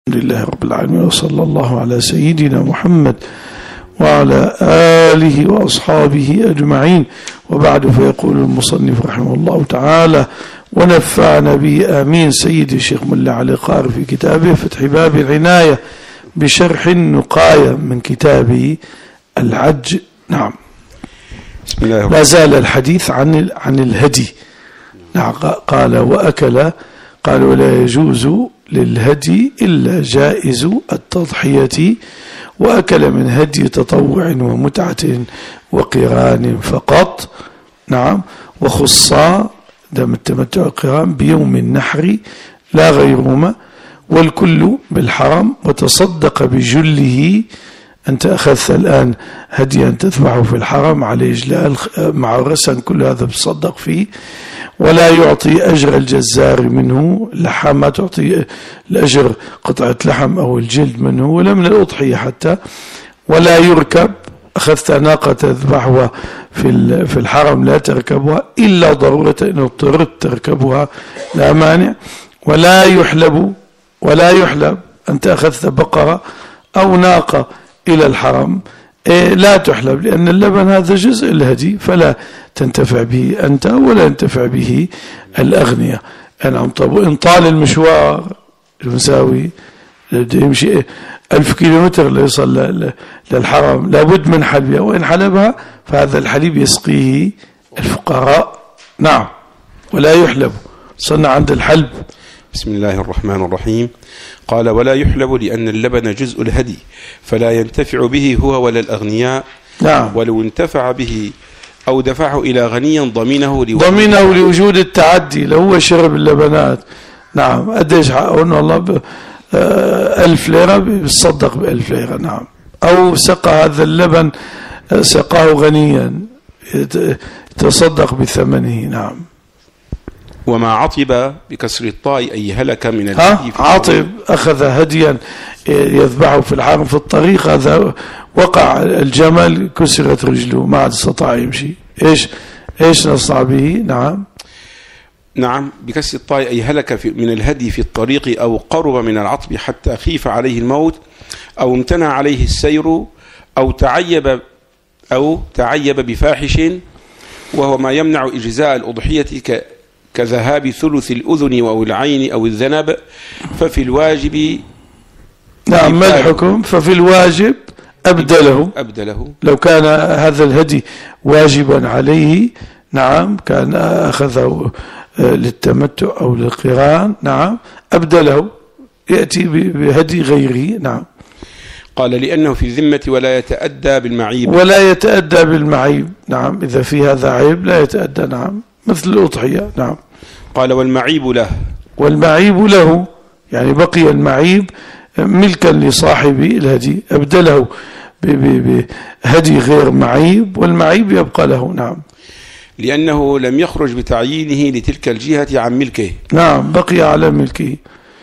الحمد لله رب العالمين، وصلى الله على سيدنا محمد وعلى آله وأصحابه أجمعين، وبعد. فيقول المصنف رحمه الله تعالى: ونفعنا به آمين. سيد الشيخ ملا علي قاري في كتابه فتح باب العناية بشرح النقاية من كتابه العج. نعم. بسم الله لا زال الحديث عن الهدي. نعم. قال وأكل، قال ولا يجوز للهدي إلا جائز التضحية، وأكل من هدي تطوع ومتعة وقران فقط. نعم. وخصا دم التمتع القران بيوم النحر لا غيرهما، والكل بالحرم. وتصدق بجله. أنت أخذت الآن هديا تذبحه في الحرم على إجلال مع الرسن، كل هذا بتصدق فيه. ولا يعطي أجر الجزار منه لحم، ما تعطي الأجر قطعة لحم أو الجلد منه، ولا من الأضحية حتى. ولا يركب، أخذت ناقة تذبحها في الحرم لا تركبها إلا ضرورة إن اضطررت تركبها لا مانع. ولا يحلب، أنت أخذت بقرة أو ناقة إلى الحرم لا تحلب، لأن اللبن هذا جزء الهدي، فلا تنتفع به أنت ولا ينتفع به الأغنياء. نعم. طب وإن طال المشوار المساوي يمشي 1000 كيلومتر ليصل للحرم، لابد من حلبها، وإن حلبها فهذا الحليب يسقيه الفقراء. نعم. ولا يحلب، صنع عند الحلب. بسم الله الرحمن الرحيم. قال ولا يحلب لأن اللبن جزء الهدي، فلا ينتفع به هو ولا الأغنياء. نعم. ولو انتفع به أو دفعه إلى غني ضمنه لوجود التعدي. لو هو شرب اللبنات، نعم، أديش حقه والله 1000 ليرة بيصدق ب1000 ليرة. نعم. أو سقى هذا اللبن، سقاه غنيا، يتصدق بثمنه. نعم. وما عطب بكسر الطاء أي هلك من الهدي. عطب، أخذ هديا يذبحه في الحرم في الطريق، هذا وقع الجمل كسرت رجله ما عاد استطاع يمشي، ايش نصنع به؟ نعم. بكسر الطاء أي هلك من الهدي في الطريق، أو قرب من العطب حتى خيف عليه الموت، أو امتنع عليه السير، أو تعيب بفاحش، وهو ما يمنع إجزاء الأضحية كذهاب ثلث الأذن أو العين أو الذنب. ففي الواجب، نعم، ما الحكم؟ ففي الواجب أبدله. لو كان هذا الهدي واجبا عليه، نعم، كان أخذه للتمتع أو للقران، نعم، أبدله، يأتي بهدي غيره. نعم. قال لأنه في الذمة ولا يتأدى بالمعيب. نعم. إذا في هذا عيب لا يتأدى. نعم. مثل الأضحية. نعم. قال والمعيب له، يعني بقي المعيب ملكا لصاحب الهدي، أبدله بهدي غير معيب، والمعيب يبقى له. نعم. لأنه لم يخرج بتعيينه لتلك الجهة عن ملكه. نعم. بقي على ملكه.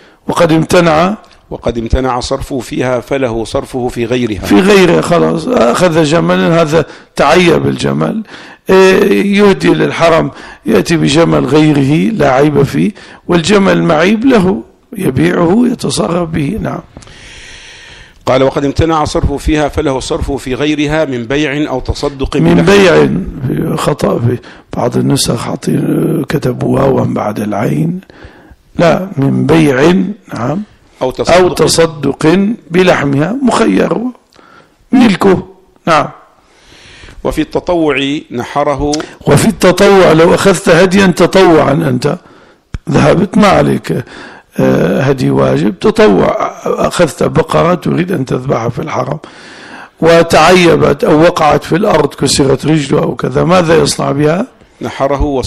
وقد امتنع صرفه فيها، فله صرفه في غيرها. خلاص، أخذ جملا، هذا تعيب الجمل، يهدي للحرم، يأتي بجمل غيره لا عيب فيه، والجمل المعيب له يبيعه يتصرف به. نعم. قال وقد امتنع صرفه فيها، فله صرفه في غيرها من بيع أو تصدق. من بيع، خطأ في بعض النسخ كتبوا واوا بعد العين، لا، من بيع. نعم. أو تصدق بلحمها، مخير ملكه. نعم. وفي التطوع نحره. وفي التطوع لو أخذت هديا تطوعا، أنت ذهبت ما عليك هدي واجب، تطوع، أخذت بقرة تريد أن تذبحها في الحرم وتعيبت أو وقعت في الأرض كسرت رجله أو كذا، ماذا يصنع بها؟ نحره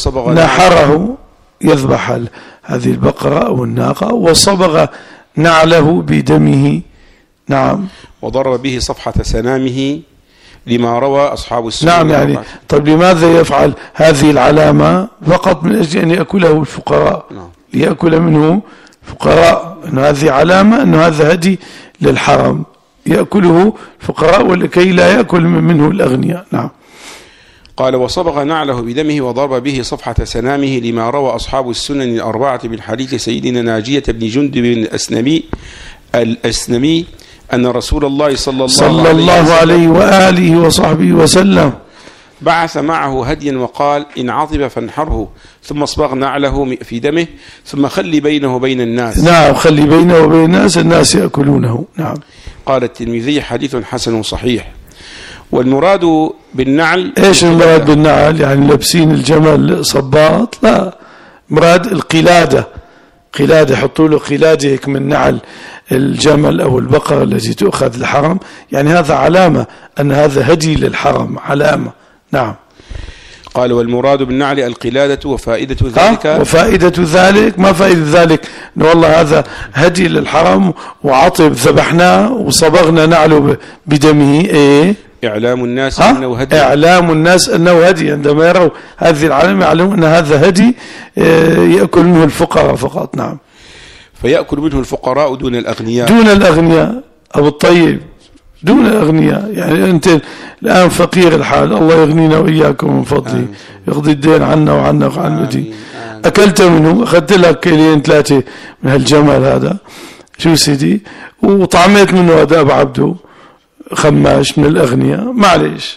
يذبح هذه البقرة أو الناقة، وصبغ نعله بدمه. نعم. وضرب به صفحة سنامه لما روى أصحاب السنن. نعم. يعني طيب لماذا يفعل هذه العلامة؟ فقط من أجل أن يأكله الفقراء. نعم. ليأكل منه فقراء، أن هذه علامة أن هذا هدي للحرم يأكله الفقراء، ولكي لا يأكل منه الأغنياء. نعم. قال وصبغ نعله بدمه وضرب به صفحة سنامه لما روى أصحاب السنن الأربعة من حديث سيدنا ناجية بن جندب الأسنمي الأسنمي أن رسول الله صلى الله عليه وآله وصحبه وسلم بعث معه هديا وقال: إن عطب فانحره، ثم اصبغ نعله في دمه، ثم خلي بينه وبين الناس. نعم، خلي بينه وبين الناس يأكلونه. نعم. قال الترمذي: حديث حسن صحيح. والمراد بالنعل، ايش المراد بالنعل؟ يعني لابسين الجمل صباط؟ لا، مراد القلادة. قلادة، يحطوا له قلادة هيك من نعل الجمل أو البقرة التي تؤخذ للحرم، يعني هذا علامة أن هذا هدي للحرم، علامة. نعم. قال: والمراد بالنعل القلادة، وفائدة ذلك وفائدة ذلك، ما فائدة ذلك؟ إن والله هذا هدي للحرم وعطب ذبحناه وصبغنا نعله بدمه. إيه؟ إعلام الناس أنه هدي. إعلام الناس أنه هدي، عندما يروا هذه العلامة يعلمون أن هذا هدي يأكل منه الفقراء فقط. نعم. فيأكل منه الفقراء دون الأغنياء. دون الأغنياء. أبو الطيب، دون الأغنياء. يعني أنت الآن فقير الحال، الله يغنينا وإياكم من فضله، يقضي الدين عنا وعنا وعن المدين. أكلت منه، أخذت لك كيلين 3 من هالجمال هذا، شو سيدي، وطعميت منه هذا أبو عبده خماش من الأغنياء، معليش.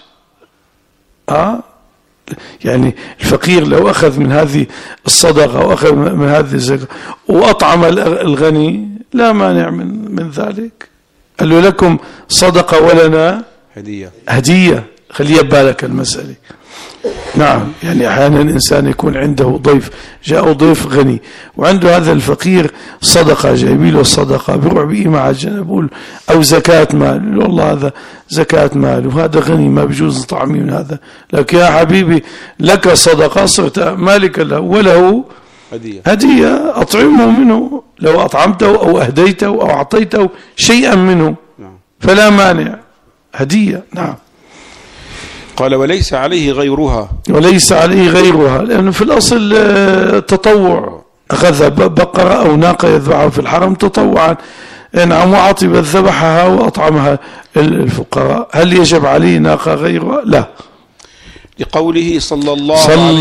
يعني الفقير لو أخذ من هذه الصدقة وأخذ من هذه الزكاة وأطعم الغني لا مانع من ذلك. قال له: لكم صدقة ولنا هدية. خليها ببالك المسألة. نعم. يعني أحيانا الإنسان يكون عنده ضيف، جاء ضيف غني وعنده هذا الفقير صدقة، جايبي له الصدقة، بيروح بيه مع الجنب أو زكاة مال، والله هذا زكاة مال وهذا غني ما بيجوز طعمي من هذا، لكن يا حبيبي لك صدقة، صرت مالك له وله هدية، أطعمه منه، لو أطعمته أو أهديته أو أعطيته شيئا منه فلا مانع، هدية. نعم. قال: وليس عليه غيرها. وليس عليه غيرها، لأنه في الأصل تطوع، أخذ بقرة أو ناقة يذبحها في الحرم تطوعا. نعم. وعطب ذبحها وأطعمها الفقراء. هل يجب عليه ناقة غيرها؟ لا، لقوله صلى الله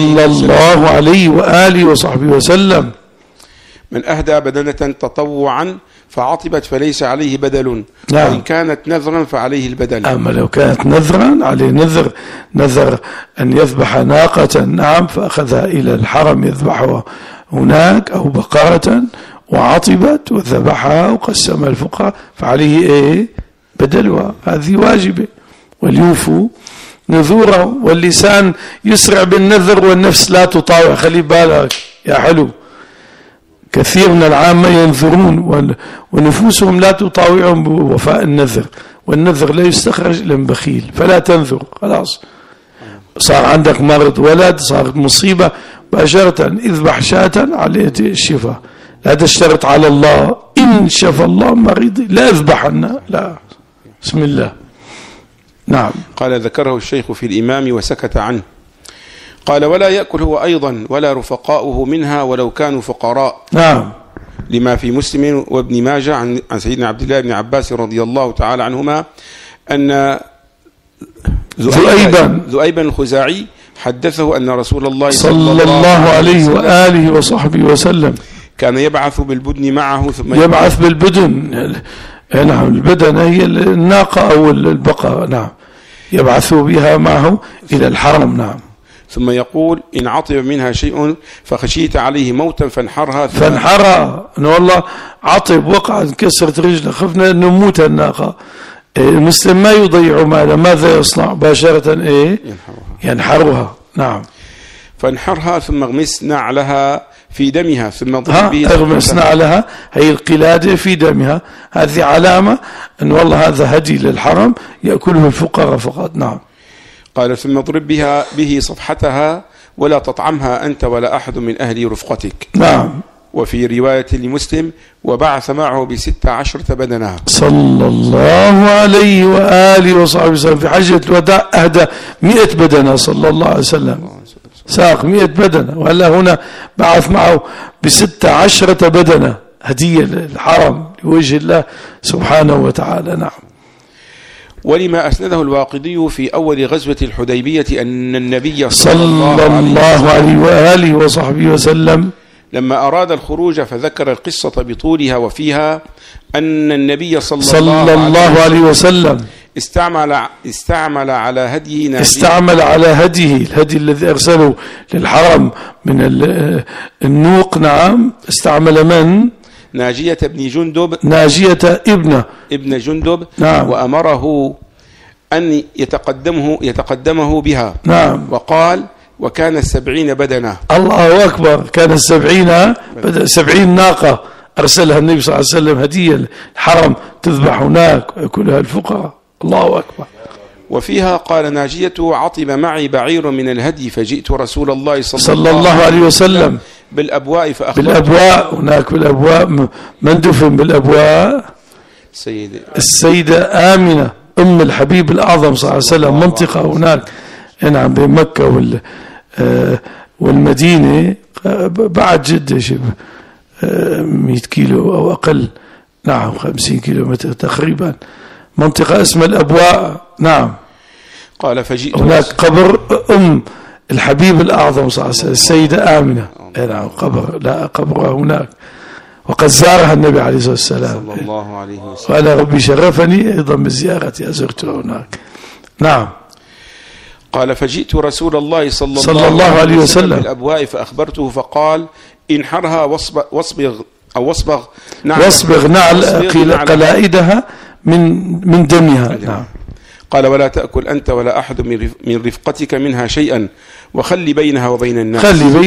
عليه وآله وصحبه وسلم: من أهدى بدنة تطوعا فعطبت فليس عليه بدل. نعم. وإن كانت نذرا فعليه البدل. أما لو كانت نذرا عليه نذر أن يذبح ناقة، نعم، فأخذها إلى الحرم يذبحها هناك، أو بقرة وعطبت وذبحها وقسم الفقراء، فعليه إيه؟ بدلها. هذه واجبة. وليوفوا نذوره، واللسان يسرع بالنذر والنفس لا تطاوع. خلي بالك يا حلو، كثير من العامة ينذرون ونفوسهم لا تطاوعهم بوفاء النذر، والنذر لا يستخرج إلا من بخيل، فلا تنذر. خلاص، صار عندك مرض ولد، صارت مصيبة، باشرة اذبح شاة على الشفاء، لا تشترط على الله إن شفى الله مريض لا اذبحنا، لا، بسم الله. نعم. قال: ذكره الشيخ في الإمام وسكت عنه. قال: ولا يأكل هو أيضا ولا رفقاؤه منها ولو كانوا فقراء. نعم. لما في مسلم وابن ماجه عن سيدنا عبد الله بن عباس رضي الله تعالى عنهما أن ذؤيبا الخزاعي حدثه أن رسول الله صلى الله عليه وآله وصحبه وسلم كان يبعث بالبدن معه، ثم يبعث بالبدن. نعم، البدن هي الناقة أو البقرة. نعم، يبعث بها معه إلى الحرم. نعم. ثم يقول: إن عطب منها شيء فخشيت عليه موتا فانحرها. إنه والله عطب، وقع، انكسرت رجله، خفنا أن نموت الناقة. المسلم ما يضيع ماله، ماذا يصنع؟ باشرة إيه؟ ينحرها. نعم. فانحرها ثم اغمس نعلها في دمها، ثم اغمس نعلها، هي القلادة في دمها، هذه علامة أن والله هذا هدي للحرم يأكله الفقراء فقط. نعم. قال: ثم اضرب به صفحتها ولا تطعمها أنت ولا أحد من أهل رفقتك. نعم. وفي رواية لمسلم: وبعث معه ب16 بدنها. صلى الله عليه وآله وصحبه وسلم في حجة الوداع أهدى 100 بدنة صلى الله عليه وسلم، ساق 100 بدنة، وهلا هنا بعث معه ب16 بدنة هدية للحرم لوجه الله سبحانه وتعالى. نعم. ولما أسنده الواقدي في أول غزوة الحديبية أن النبي صلى الله عليه وآله وصحبه وسلم لما أراد الخروج فذكر القصة بطولها، وفيها أن النبي صلى الله عليه وسلم استعمل على هديه الهدي الذي أرسله للحرم من النوق. نعم. استعمل من؟ ناجية ابن جندب. نعم. وأمره أن يتقدمه بها. نعم. وقال: وكان 70 بدنة. الله أكبر. كان 70 ناقة أرسلها النبي صلى الله عليه وسلم هدية الحرم تذبح هناك ويأكلها الفقراء. الله أكبر. وفيها قال ناجية: عطب معي بعير من الهدي فجئت رسول الله صلى الله عليه وسلم بالأبواء بالأبواء. هناك بالأبواء من دفن بالأبواء؟ السيدة آمنة أم الحبيب الأعظم صلى الله عليه وسلم. منطقة هناك نعم بين مكة والمدينة بعد جدة شبه 100 كيلو أو أقل. نعم 50 كيلومتر تقريبا. منطقة اسمها الأبواء. نعم. قال: فجئت هناك قبر أم الحبيب الأعظم صلى الله عليه وسلم السيدة آمنة. نعم قبرها هناك، وقد زارها النبي عليه الصلاة والسلام صلى الله عليه وسلم. قال: ربي شرفني أيضا بزيارتي أزرته هناك. نعم. قال: فجئت رسول الله صلى الله عليه وسلم بالأبواء فأخبرته فقال: انحرها واصبغ نعل قلائدها من دمها. نعم. قال: ولا تأكل أنت ولا أحد من رفقتك منها شيئا، وخلي بينها وبين الناس.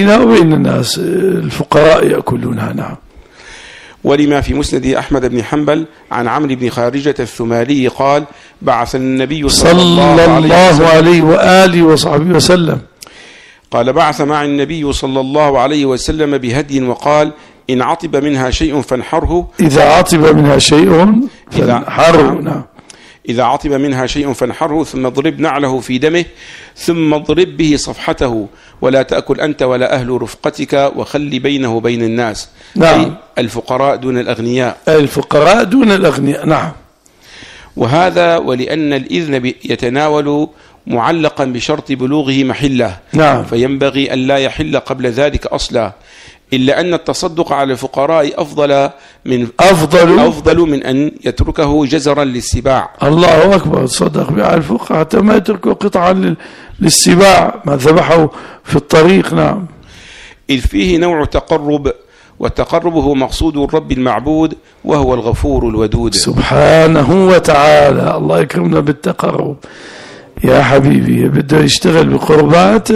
الفقراء يأكلونها. نعم. ولما في مسند أحمد بن حنبل عن عمرو بن خارجة الثمالي قال: بعث النبي صلى الله عليه وآله وصحبه وسلم. قال: بعث مع النبي صلى الله عليه وسلم بهدي وقال: إن عطب منها شيء فانحره. إذا عطب منها شيء فانحره. نعم. إذا عطب منها شيء فانحره ثم اضرب نعله في دمه ثم اضرب به صفحته، ولا تأكل أنت ولا أهل رفقتك، وخلي بينه وبين الناس. نعم. أي الفقراء دون الأغنياء. نعم. وهذا ولأن الإذن يتناول معلقا بشرط بلوغه محله. نعم. فينبغي أن لا يحل قبل ذلك أصلا، إلا أن التصدق على الفقراء أفضل من أن يتركه جزرا للسباع. الله أكبر. تصدق على الفقراء حتى ما يتركوا قطعا للسباع ما ذبحوا في الطريق. نعم. إذ فيه نوع تقرب، والتقرب هو مقصود الرب المعبود وهو الغفور الودود سبحانه وتعالى. الله يكرمنا بالتقرب يا حبيبي. بده يشتغل بقربات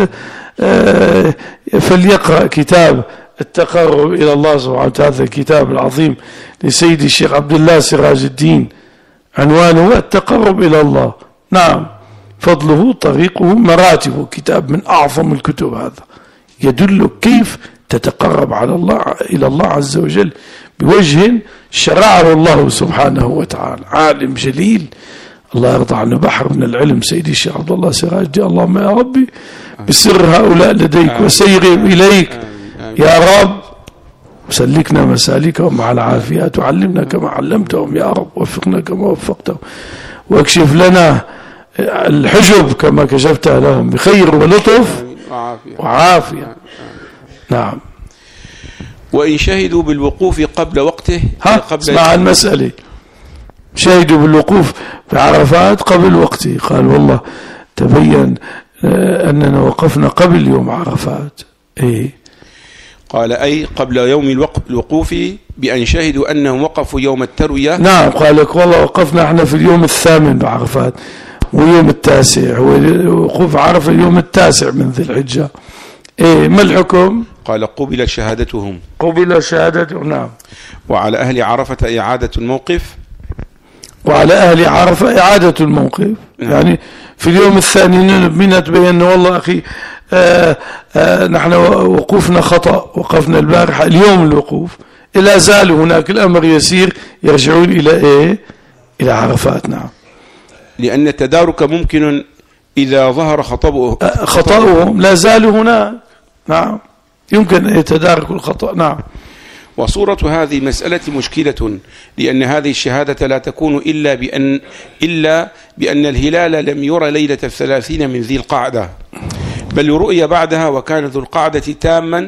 فليقرأ كتاب التقرب إلى الله سبحانه وتعالى، هذا الكتاب العظيم لسيدي الشيخ عبد الله سراج الدين، عنوانه التقرب إلى الله. نعم. فضله طريقه مراتب، كتاب من أعظم الكتب. هذا يدل كيف تتقرب إلى الله عز وجل بوجه شرعه الله سبحانه وتعالى. عالم جليل الله يرضى عنه، بحر من العلم سيدي الشيخ عبد الله سراج الدين. اللهم يا ربي بسر هؤلاء لديك وسيرهم إليك يا رب، وسلكنا مسالكهم مع العافيات، وعلمنا كما علمتهم يا رب، وفقنا كما وفقتهم، واكشف لنا الحجب كما كشفتها لهم بخير ولطف وعافية. نعم. وإن شهدوا بالوقوف قبل وقته. اسمع المسألة. شهدوا بالوقوف بعرفات قبل وقته. قال: والله تبين أننا وقفنا قبل يوم عرفات. إيه؟ قال: أي قبل يوم الوقوف، بأن شهدوا أنهم وقفوا يوم التروية. نعم. قال لك: والله وقفنا احنا في اليوم 8 بعرفات، ويوم 9، ووقوف عرفة اليوم 9 من ذي الحجة. إيه ما الحكم؟ قال: قبلت شهادتهم. نعم. وعلى أهل عرفة إعادة الموقف. نعم. يعني في اليوم الثاني من تبين والله أخي نحن وقوفنا خطأ، وقفنا البارحة اليوم الوقوف، إلا زال هناك الأمر يسير، يرجعون إلى إيه؟ إلى عرفات. نعم. لأن التدارك ممكن إذا ظهر خطأهم لا زالوا هناك. نعم. يمكن أن يتداركوا الخطأ. نعم. وصورة هذه المسألة مشكلة، لأن هذه الشهادة لا تكون إلا بأن الهلال لم يرى ليلة 30 من ذي القعدة، بل رؤي بعدها وكان ذو القعدة تاما،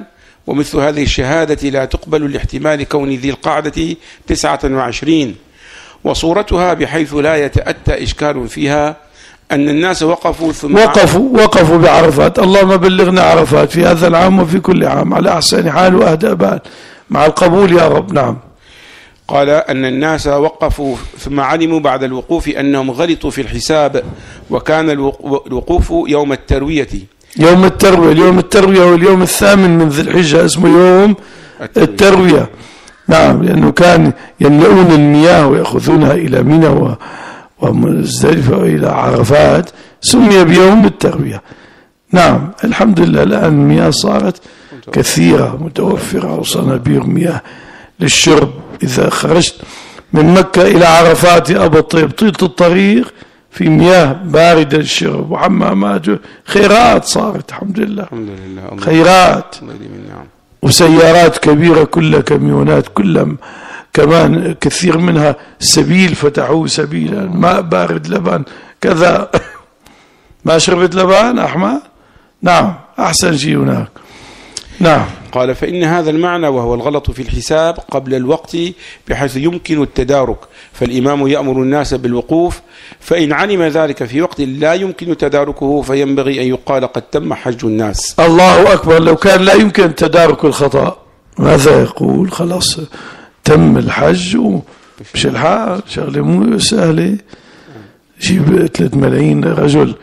ومثل هذه الشهادة لا تقبل لاحتمال كون ذي القعدة 29. وصورتها بحيث لا يتأتى إشكال فيها أن الناس وقفوا ثم وقفوا بعرفات. اللهم بلغنا عرفات في هذا العام وفي كل عام على أحسن حال وأهدى بال مع القبول يا رب. نعم. قال أن الناس وقفوا ثم علموا بعد الوقوف أنهم غلطوا في الحساب، وكان الوقوف يوم التروية. يوم التروية هو اليوم 8 من ذي الحجة، اسمه يوم التروية. نعم، لأنه كان يملؤون المياه ويأخذونها إلى منى ومزدلفة وإلى عرفات، سمي بيوم التروية. نعم، الحمد لله الآن المياه صارت كثيرة متوفرة، وصنابير مياه للشرب. إذا خرجت من مكة إلى عرفات يا أبا الطيب طيلة الطريق في مياه باردة للشرب وحمامات، خيرات صارت الحمد لله. خيرات وسيارات كبيرة كلها كاميونات، كلها كمان كثير منها سبيل، فتحوه سبيلا، ماء بارد، لبن كذا. ما شربت لبن أحمد؟ نعم، أحسن شيء هناك. نعم. قال فإن هذا المعنى وهو الغلط في الحساب قبل الوقت بحيث يمكن التدارك، فالإمام يأمر الناس بالوقوف، فإن علم ذلك في وقت لا يمكن تداركه فينبغي أن يقال قد تم حج الناس. الله أكبر. لو كان لا يمكن تدارك الخطأ ماذا يقول؟ خلاص تم الحج ومش الحال، شغلة مو سهلة. جيب 3 ملايين رجل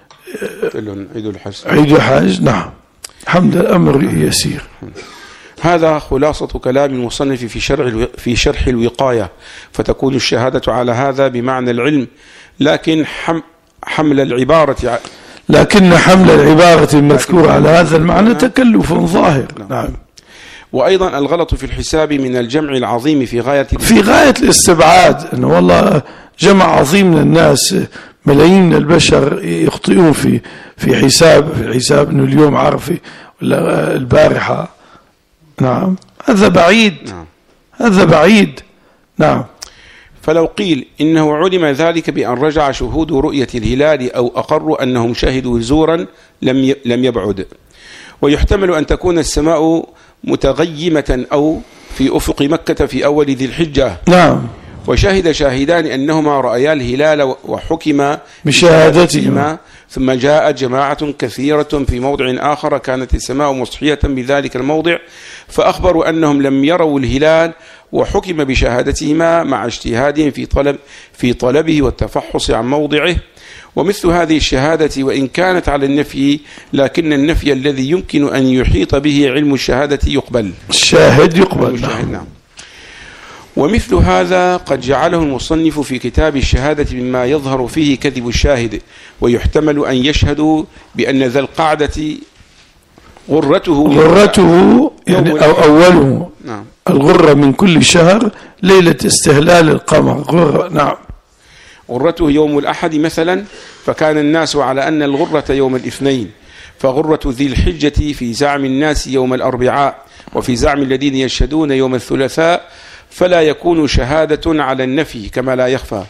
عيد الحج. نعم، الحمد لله الأمر يسير. هذا خلاصة كلام المصنف في شرح الوقاية، فتكون الشهادة على هذا بمعنى العلم، لكن حمل العبارة المذكورة على هذا المعنى تكلف ظاهر. نعم. وأيضا الغلط في الحساب من الجمع العظيم في غاية الاستبعاد، أنه والله جمع عظيم من الناس، ملايين من البشر يخطئون في حساب أنه اليوم عرفي ولا البارحة. نعم، هذا بعيد. هذا بعيد. نعم. فلو قيل إنه علم ذلك بأن رجع شهود رؤية الهلال أو أقروا أنهم شهدوا زورا لم يبعد. ويحتمل أن تكون السماء متغيمة أو في أفق مكة في أول ذي الحجة. نعم. وشهد شاهدان أنهما رأيا الهلال وحكم بشهادتهما، ثم جاءت جماعة كثيرة في موضع آخر كانت السماء مصحية بذلك الموضع، فأخبروا أنهم لم يروا الهلال وحكم بشهادتهما مع اجتهادهم في طلبه والتفحص عن موضعه. ومثل هذه الشهادة وإن كانت على النفي، لكن النفي الذي يمكن أن يحيط به علم الشهادة يقبل. الشاهد يقبل. نعم. ومثل هذا قد جعله المصنف في كتاب الشهادة مما يظهر فيه كذب الشاهد، ويحتمل أن يشهدوا بأن ذا القعدة غرته يعني أوله. نعم. الغرة من كل شهر ليلة استهلال القمر غرة. نعم. غرته يوم الأحد مثلا، فكان الناس على أن الغرة يوم الاثنين، فغرة ذي الحجة في زعم الناس يوم الأربعاء، وفي زعم الذين يشهدون يوم الثلاثاء، فلا يكون شهادة على النفي كما لا يخفى.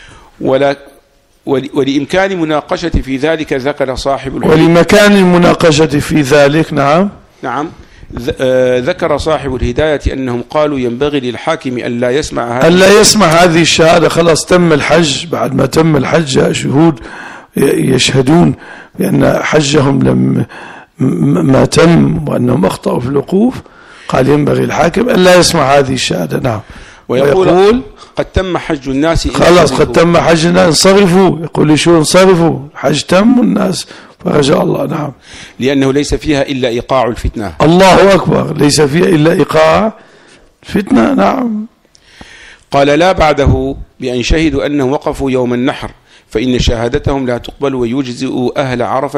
ولإمكان مناقشة في ذلك ذكر صاحب ولمكان المناقشة في ذلك. نعم. ذكر صاحب الهداية أنهم قالوا ينبغي للحاكم ألا يسمع هذه الشهادة. خلاص تم الحج، بعد ما تم الحج شهود يشهدون بأن حجهم ما تم وأنهم أخطأوا في الوقوف، قال ينبغي الحاكم ألا يسمع هذه الشهادة. نعم. ويقول قد تم حج الناس، خلاص قد تم حج الناس، انصرفوا. يقول شو انصرفوا؟ الحج تم والناس فرجاء الله. نعم. لأنه ليس فيها إلا إيقاع الفتنة. الله أكبر. ليس فيها إلا إيقاع الفتنة. نعم. قال لا بعده بأن شهدوا أنهم وقفوا يوم النحر، فإن شهادتهم لا تقبل ويجزئ أهل عرفة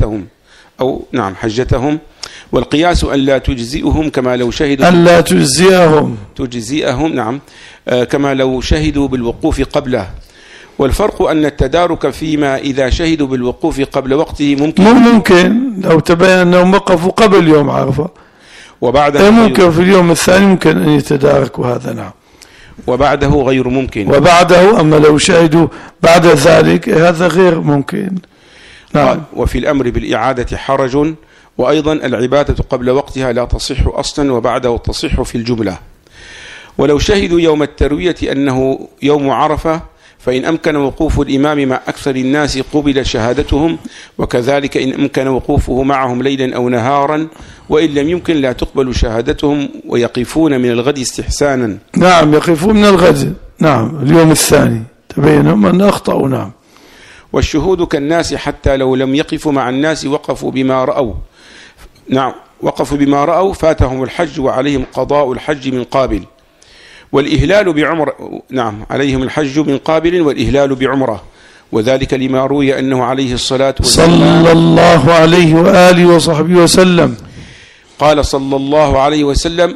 حجتهم، والقياس أن لا تجزئهم كما لو شهدوا تجزئهم. نعم. كما لو شهدوا بالوقوف قبله. والفرق أن التدارك فيما إذا شهدوا بالوقوف قبل وقته ممكن لو تبين أنهم وقفوا قبل يوم عرفة، وبعده ممكن في اليوم الثاني ممكن أن يتداركوا هذا. نعم. وبعده غير ممكن. أما لو شهدوا بعد ذلك هذا غير ممكن. نعم. وفي الأمر بالإعادة حرج، وأيضا العبادة قبل وقتها لا تصح أصلا وبعده تصح في الجملة. ولو شهدوا يوم التروية أنه يوم عرفة فإن أمكن وقوف الإمام مع أكثر الناس قبل شهادتهم، وكذلك إن أمكن وقوفه معهم ليلا أو نهارا، وإن لم يمكن لا تقبل شهادتهم ويقفون من الغد استحسانا. نعم، يقفون من الغد، نعم، اليوم الثاني تبينهم أن أخطأوا. نعم. والشهود كالناس حتى لو لم يقفوا مع الناس وقفوا بما رأوا. نعم، وقفوا بما رأوا فاتهم الحج وعليهم قضاء الحج من قابل. والإهلال بعمرة، نعم، عليهم الحج من قابل والإهلال بعمرة، وذلك لما روي أنه عليه الصلاة والسلام صلى الله عليه وآله وصحبه وسلم قال صلى الله عليه وسلم: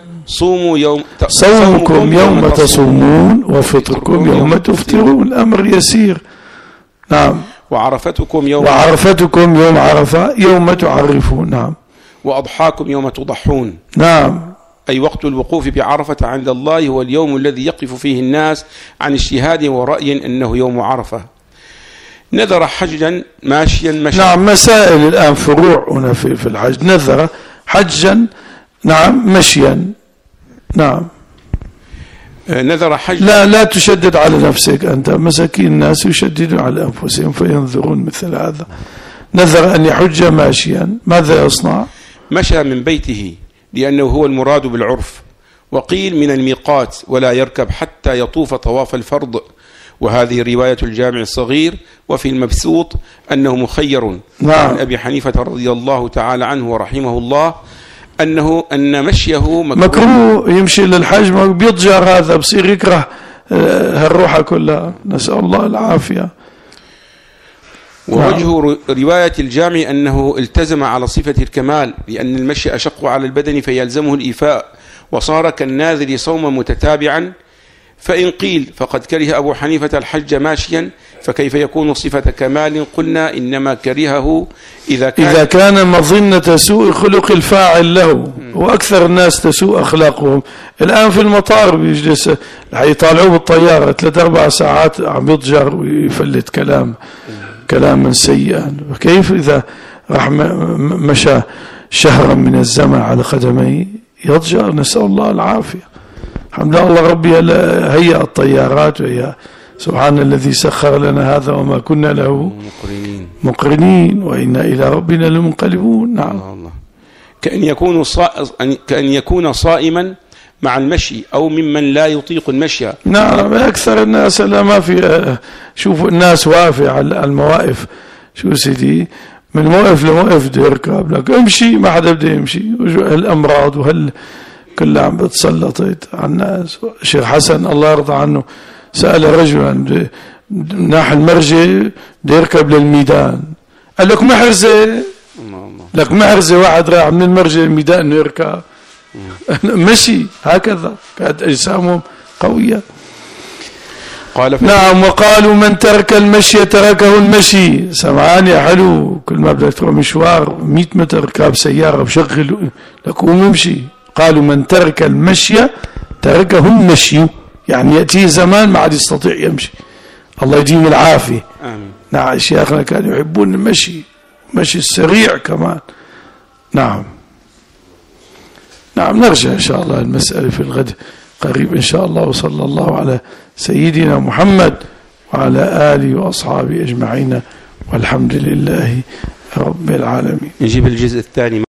صومكم يوم تصومون وفطركم يوم تفطرون. الأمر يسير. نعم. وعرفتكم يوم عرفة يوم تعرفون. نعم. وأضحاكم يوم تضحون. نعم. أي وقت الوقوف بعرفة عند الله هو اليوم الذي يقف فيه الناس عن اجتهاد ورأي أنه يوم عرفة. نذر حجا ماشيا مشيا. نعم، مسائل الآن فروع هنا في الحج. نذر حجا، نعم، مشيا. نعم. نذر حجا. لا تشدد على نفسك أنت، مساكين الناس يشددون على أنفسهم فينذرون مثل هذا. نذر أن يحج ماشيا، ماذا يصنع؟ مشى من بيته لأنه هو المراد بالعرف، وقيل من الميقات ولا يركب حتى يطوف طواف الفرض، وهذه رواية الجامع الصغير. وفي المبسوط أنه مخير. نعم. عن أبي حنيفة رضي الله تعالى عنه ورحمه الله أن مشيه مكروه. يمشي للحج بيضجر، هذا بصير يكره هالروحة كلها، نسأل الله العافية. ووجه رواية الجامع أنه التزم على صفة الكمال، لأن المشي أشق على البدن فيلزمه الإيفاء، وصار كالناذر صوما متتابعا. فإن قيل فقد كره أبو حنيفة الحج ماشيا، فكيف يكون صفة كمال؟ قلنا إنما كرهه إذا كان مظنة سوء خلق الفاعل له، وأكثر الناس تسوء أخلاقهم. الآن في المطار بيجلس يطالعوه بالطيارة 3-4 ساعات عم يضجر ويفلت كلاما سيئا، فكيف إذا راح مشى شهرا من الزمن على قدميه يضجر؟ نسأل الله العافية. الحمد لله ربي هيأ الطيارات، وهي سبحان الذي سخر لنا هذا وما كنا له مقرنين وإنا إلى ربنا لمنقلبون. نعم. الله. كأن يكون صائما مع المشي أو ممن لا يطيق المشي. نعم، أكثر الناس لا ما في. شوفوا الناس واقفة على المواقف، شو سيدي، من موقف لموقف بده يركب لك امشي، ما حدا بده يمشي. الأمراض كلها عم بتسلطت على الناس. الشيخ حسن الله يرضى عنه سأل رجلا ناحي المرجة بده يركب للميدان، قال لك محرزة. لك محرزة واحد راح من المرجة للميدان انه يركب؟ مشي هكذا، كانت أجسامهم قوية. نعم. وقالوا من ترك المشي تركه المشي. سمعان يا حلو، كل ما بدك تروح مشوار 100 متر ركاب سيارة بشغل لك قوم امشي. قالوا من ترك المشي تركه المشي، يعني يأتيه زمان ما عاد يستطيع يمشي. الله يديم العافية. آمين. نعم، شيخنا كانوا يحبون المشي السريع كمان. نعم. نرجع إن شاء الله المسألة في الغد قريب إن شاء الله. وصلى الله على سيدنا محمد وعلى آله وأصحابه أجمعين، والحمد لله رب العالمين. نجيب الجزء الثاني.